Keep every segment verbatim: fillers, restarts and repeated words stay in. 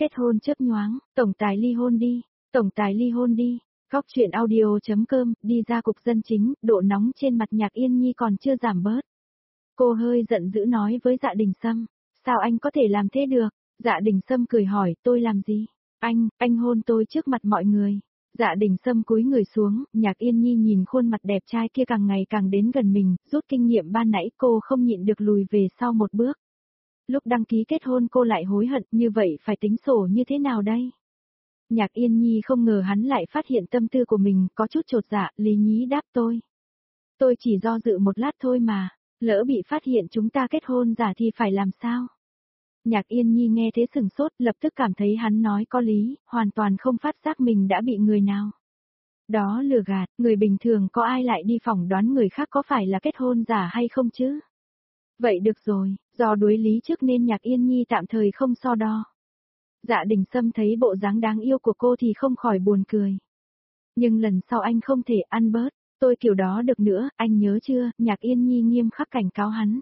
Kết hôn chớp nhoáng, tổng tài ly hôn đi, tổng tài ly hôn đi. Góc truyện audio.com, đi ra cục dân chính, độ nóng trên mặt Nhạc Yên Nhi còn chưa giảm bớt. Cô hơi giận dữ nói với Dạ Đình Sâm, sao anh có thể làm thế được? Dạ Đình Sâm cười hỏi, tôi làm gì? Anh, anh hôn tôi trước mặt mọi người. Dạ Đình Sâm cúi người xuống, Nhạc Yên Nhi nhìn khuôn mặt đẹp trai kia càng ngày càng đến gần mình, rút kinh nghiệm ban nãy cô không nhịn được lùi về sau một bước. Lúc đăng ký kết hôn cô lại hối hận, như vậy phải tính sổ như thế nào đây? Nhạc Yên Nhi không ngờ hắn lại phát hiện tâm tư của mình, có chút chột dạ, lý nhí đáp tôi. Tôi chỉ do dự một lát thôi mà, lỡ bị phát hiện chúng ta kết hôn giả thì phải làm sao? Nhạc Yên Nhi nghe thế sừng sốt, lập tức cảm thấy hắn nói có lý, hoàn toàn không phát giác mình đã bị người nào. Đó lừa gạt, người bình thường có ai lại đi phỏng đoán người khác có phải là kết hôn giả hay không chứ? Vậy được rồi, do đối lý trước nên Nhạc Yên Nhi tạm thời không so đo. Dạ Đình Sâm thấy bộ dáng đáng yêu của cô thì không khỏi buồn cười. Nhưng lần sau anh không thể ăn bớt, tôi kiểu đó được nữa, anh nhớ chưa? Nhạc Yên Nhi nghiêm khắc cảnh cáo hắn.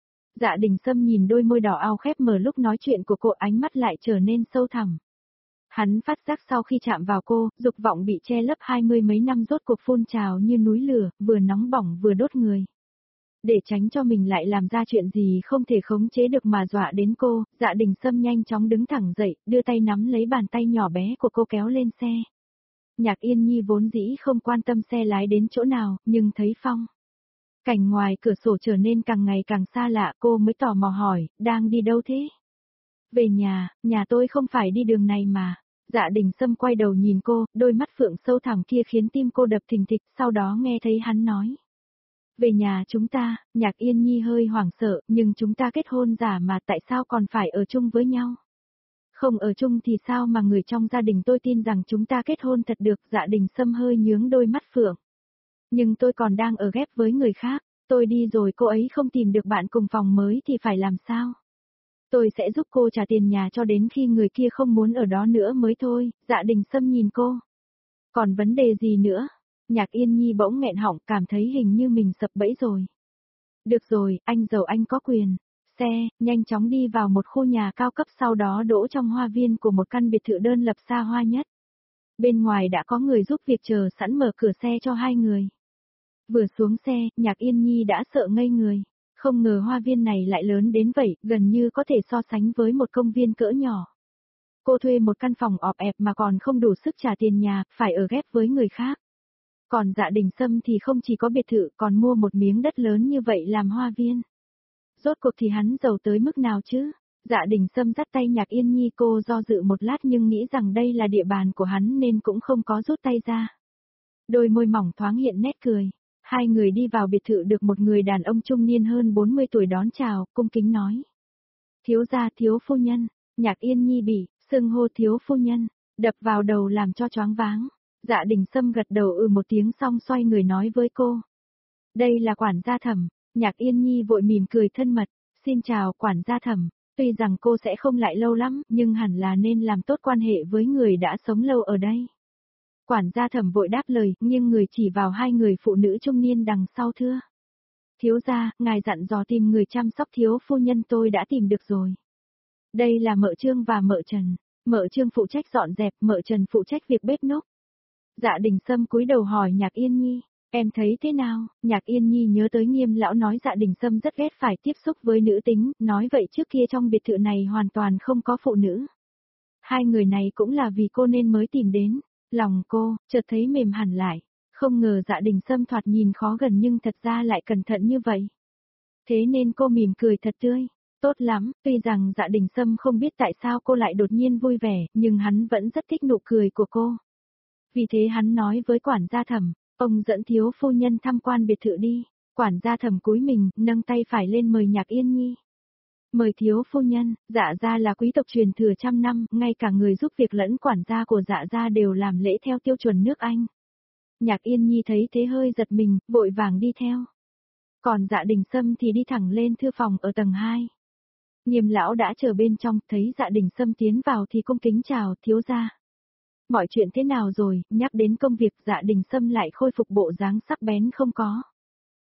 Dạ Đình Sâm nhìn đôi môi đỏ ao khép mở lúc nói chuyện của cô, ánh mắt lại trở nên sâu thẳm. Hắn phát giác sau khi chạm vào cô, dục vọng bị che lấp hai mươi mấy năm rốt cuộc phun trào như núi lửa, vừa nóng bỏng vừa đốt người. Để tránh cho mình lại làm ra chuyện gì không thể khống chế được mà dọa đến cô, Dạ Đình Sâm nhanh chóng đứng thẳng dậy, đưa tay nắm lấy bàn tay nhỏ bé của cô kéo lên xe. Nhạc Yên Nhi vốn dĩ không quan tâm xe lái đến chỗ nào, nhưng thấy phong cảnh ngoài cửa sổ trở nên càng ngày càng xa lạ, cô mới tò mò hỏi, đang đi đâu thế? Về nhà, nhà tôi không phải đi đường này mà. Dạ Đình Sâm quay đầu nhìn cô, đôi mắt phượng sâu thẳm kia khiến tim cô đập thình thịch, sau đó nghe thấy hắn nói. Về nhà chúng ta, Nhạc Yên Nhi hơi hoảng sợ, nhưng chúng ta kết hôn giả mà tại sao còn phải ở chung với nhau? Không ở chung thì sao mà người trong gia đình tôi tin rằng chúng ta kết hôn thật được? Dạ Đình Sâm hơi nhướng đôi mắt phượng. Nhưng tôi còn đang ở ghép với người khác, tôi đi rồi cô ấy không tìm được bạn cùng phòng mới thì phải làm sao? Tôi sẽ giúp cô trả tiền nhà cho đến khi người kia không muốn ở đó nữa mới thôi. Dạ Đình Sâm nhìn cô. Còn vấn đề gì nữa? Nhạc Yên Nhi bỗng nghẹn họng, cảm thấy hình như mình sập bẫy rồi. Được rồi, anh giàu anh có quyền. Xe, nhanh chóng đi vào một khu nhà cao cấp, sau đó đỗ trong hoa viên của một căn biệt thự đơn lập xa hoa nhất. Bên ngoài đã có người giúp việc chờ sẵn mở cửa xe cho hai người. Vừa xuống xe, Nhạc Yên Nhi đã sợ ngây người. Không ngờ hoa viên này lại lớn đến vậy, gần như có thể so sánh với một công viên cỡ nhỏ. Cô thuê một căn phòng ọp ẹp mà còn không đủ sức trả tiền nhà, phải ở ghép với người khác. Còn Dạ Đình Sâm thì không chỉ có biệt thự còn mua một miếng đất lớn như vậy làm hoa viên. Rốt cuộc thì hắn giàu tới mức nào chứ? Dạ Đình Sâm dắt tay Nhạc Yên Nhi, cô do dự một lát nhưng nghĩ rằng đây là địa bàn của hắn nên cũng không có rút tay ra. Đôi môi mỏng thoáng hiện nét cười. Hai người đi vào biệt thự được một người đàn ông trung niên hơn bốn mươi tuổi đón chào, cung kính nói. Thiếu gia, thiếu phu nhân. Nhạc Yên Nhi bị xưng hô thiếu phu nhân, đập vào đầu làm cho choáng váng. Dạ Đình Sâm gật đầu ừ một tiếng xong xoay người nói với cô. Đây là quản gia Thẩm. Nhạc Yên Nhi vội mỉm cười thân mật. Xin chào quản gia Thẩm. Tuy rằng cô sẽ không lại lâu lắm, nhưng hẳn là nên làm tốt quan hệ với người đã sống lâu ở đây. Quản gia Thẩm vội đáp lời, nhưng người chỉ vào hai người phụ nữ trung niên đằng sau thưa. Thiếu gia, ngài dặn dò tìm người chăm sóc thiếu phu nhân, tôi đã tìm được rồi. Đây là Mợ Trương và Mợ Trần. Mợ Trương phụ trách dọn dẹp, Mợ Trần phụ trách việc bếp núc. Dạ Đình Sâm cúi đầu hỏi Nhạc Yên Nhi, em thấy thế nào? Nhạc Yên Nhi nhớ tới Nghiêm lão nói Dạ Đình Sâm rất ghét phải tiếp xúc với nữ tính, nói vậy trước kia trong biệt thự này hoàn toàn không có phụ nữ. Hai người này cũng là vì cô nên mới tìm đến. Lòng cô, chợt thấy mềm hẳn lại, không ngờ Dạ Đình Sâm thoạt nhìn khó gần nhưng thật ra lại cẩn thận như vậy. Thế nên cô mỉm cười thật tươi, tốt lắm, tuy rằng Dạ Đình Sâm không biết tại sao cô lại đột nhiên vui vẻ, nhưng hắn vẫn rất thích nụ cười của cô. Vì thế hắn nói với quản gia Thẩm, ông dẫn thiếu phu nhân tham quan biệt thự đi. Quản gia Thẩm cúi mình, nâng tay phải lên mời Nhạc Yên Nhi. Mời thiếu phu nhân, Dạ gia là quý tộc truyền thừa trăm năm, ngay cả người giúp việc lẫn quản gia của Dạ gia đều làm lễ theo tiêu chuẩn nước Anh. Nhạc Yên Nhi thấy thế hơi giật mình, vội vàng đi theo. Còn Dạ Đình Sâm thì đi thẳng lên thư phòng ở tầng hai. Nghiêm lão đã chờ bên trong, thấy Dạ Đình Sâm tiến vào thì cung kính chào, thiếu gia. Mọi chuyện thế nào rồi? Nhắc đến công việc, Dạ Đình Sâm lại khôi phục bộ dáng sắc bén không có.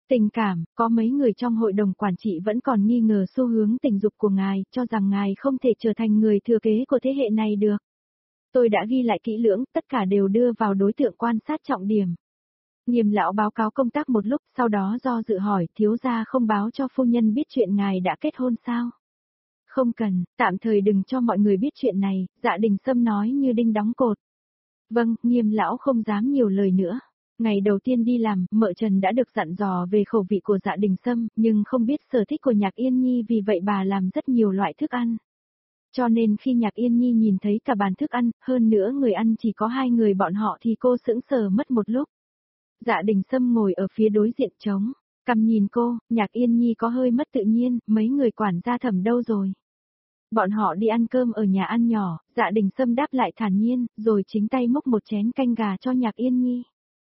Tình cảm, có mấy người trong hội đồng quản trị vẫn còn nghi ngờ xu hướng tình dục của ngài, cho rằng ngài không thể trở thành người thừa kế của thế hệ này được. Tôi đã ghi lại kỹ lưỡng, tất cả đều đưa vào đối tượng quan sát trọng điểm. Nghiêm lão báo cáo công tác một lúc, sau đó do dự hỏi, thiếu gia không báo cho phu nhân biết chuyện ngài đã kết hôn sao? Không cần, tạm thời đừng cho mọi người biết chuyện này, Dạ Đình Sâm nói như đinh đóng cột. Vâng, Nghiêm lão không dám nhiều lời nữa. Ngày đầu tiên đi làm, mợ Trần đã được dặn dò về khẩu vị của Dạ Đình Sâm, nhưng không biết sở thích của Nhạc Yên Nhi, vì vậy bà làm rất nhiều loại thức ăn. Cho nên khi Nhạc Yên Nhi nhìn thấy cả bàn thức ăn, hơn nữa người ăn chỉ có hai người bọn họ thì cô sững sờ mất một lúc. Dạ Đình Sâm ngồi ở phía đối diện trống, cằm nhìn cô, Nhạc Yên Nhi có hơi mất tự nhiên, mấy người quản gia Thẩm đâu rồi? Bọn họ đi ăn cơm ở nhà ăn nhỏ, Dạ Đình Sâm đáp lại thản nhiên, rồi chính tay múc một chén canh gà cho Nhạc Yên Nhi.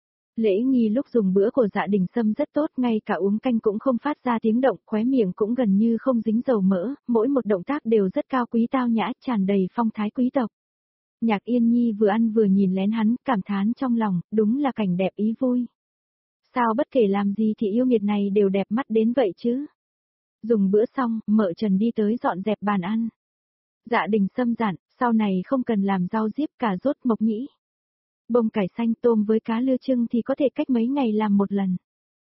Lễ nghi lúc dùng bữa của Dạ Đình Sâm rất tốt, ngay cả uống canh cũng không phát ra tiếng động, khóe miệng cũng gần như không dính dầu mỡ, mỗi một động tác đều rất cao quý tao nhã, tràn đầy phong thái quý tộc. Nhạc Yên Nhi vừa ăn vừa nhìn lén hắn, cảm thán trong lòng, đúng là cảnh đẹp ý vui. Sao bất kể làm gì thì yêu nghiệt này đều đẹp mắt đến vậy chứ? Dùng bữa xong, mợ Trần đi tới dọn dẹp bàn ăn. Dạ Đình Sâm dặn, sau này không cần làm rau diếp, cà rốt, mộc nhĩ. Bông cải xanh, tôm với cá lưa chưng thì có thể cách mấy ngày làm một lần.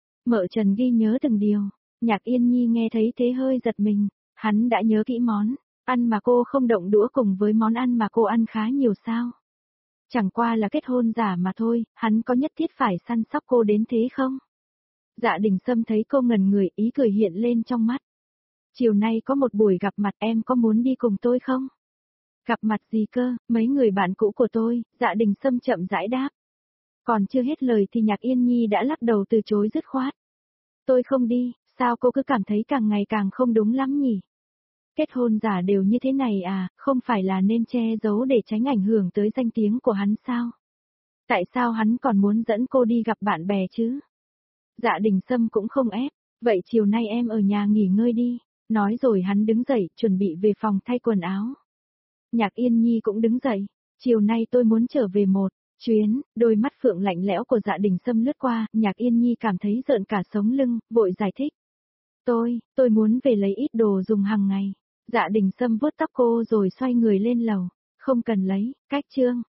Mợ Trần ghi nhớ từng điều. Nhạc Yên Nhi nghe thấy thế hơi giật mình. Hắn đã nhớ kỹ món ăn mà cô không động đũa cùng với món ăn mà cô ăn khá nhiều sao? Chẳng qua là kết hôn giả mà thôi, hắn có nhất thiết phải săn sóc cô đến thế không? Dạ Đình Sâm thấy cô ngẩn người, ý cười hiện lên trong mắt. Chiều nay có một buổi gặp mặt, em có muốn đi cùng tôi không? Gặp mặt gì cơ, mấy người bạn cũ của tôi, Dạ Đình Sâm chậm rãi đáp. Còn chưa hết lời thì Nhạc Yên Nhi đã lắc đầu từ chối dứt khoát. Tôi không đi, sao cô cứ cảm thấy càng ngày càng không đúng lắm nhỉ? Kết hôn giả đều như thế này à, không phải là nên che giấu để tránh ảnh hưởng tới danh tiếng của hắn sao? Tại sao hắn còn muốn dẫn cô đi gặp bạn bè chứ? Dạ Đình Sâm cũng không ép, vậy chiều nay em ở nhà nghỉ ngơi đi. Nói rồi hắn đứng dậy, chuẩn bị về phòng thay quần áo. Nhạc Yên Nhi cũng đứng dậy, chiều nay tôi muốn trở về một chuyến, đôi mắt phượng lạnh lẽo của Dạ Đình Sâm lướt qua, Nhạc Yên Nhi cảm thấy rợn cả sống lưng, vội giải thích. Tôi, tôi muốn về lấy ít đồ dùng hàng ngày. Dạ Đình Sâm vuốt tóc cô rồi xoay người lên lầu, không cần lấy, cách chương.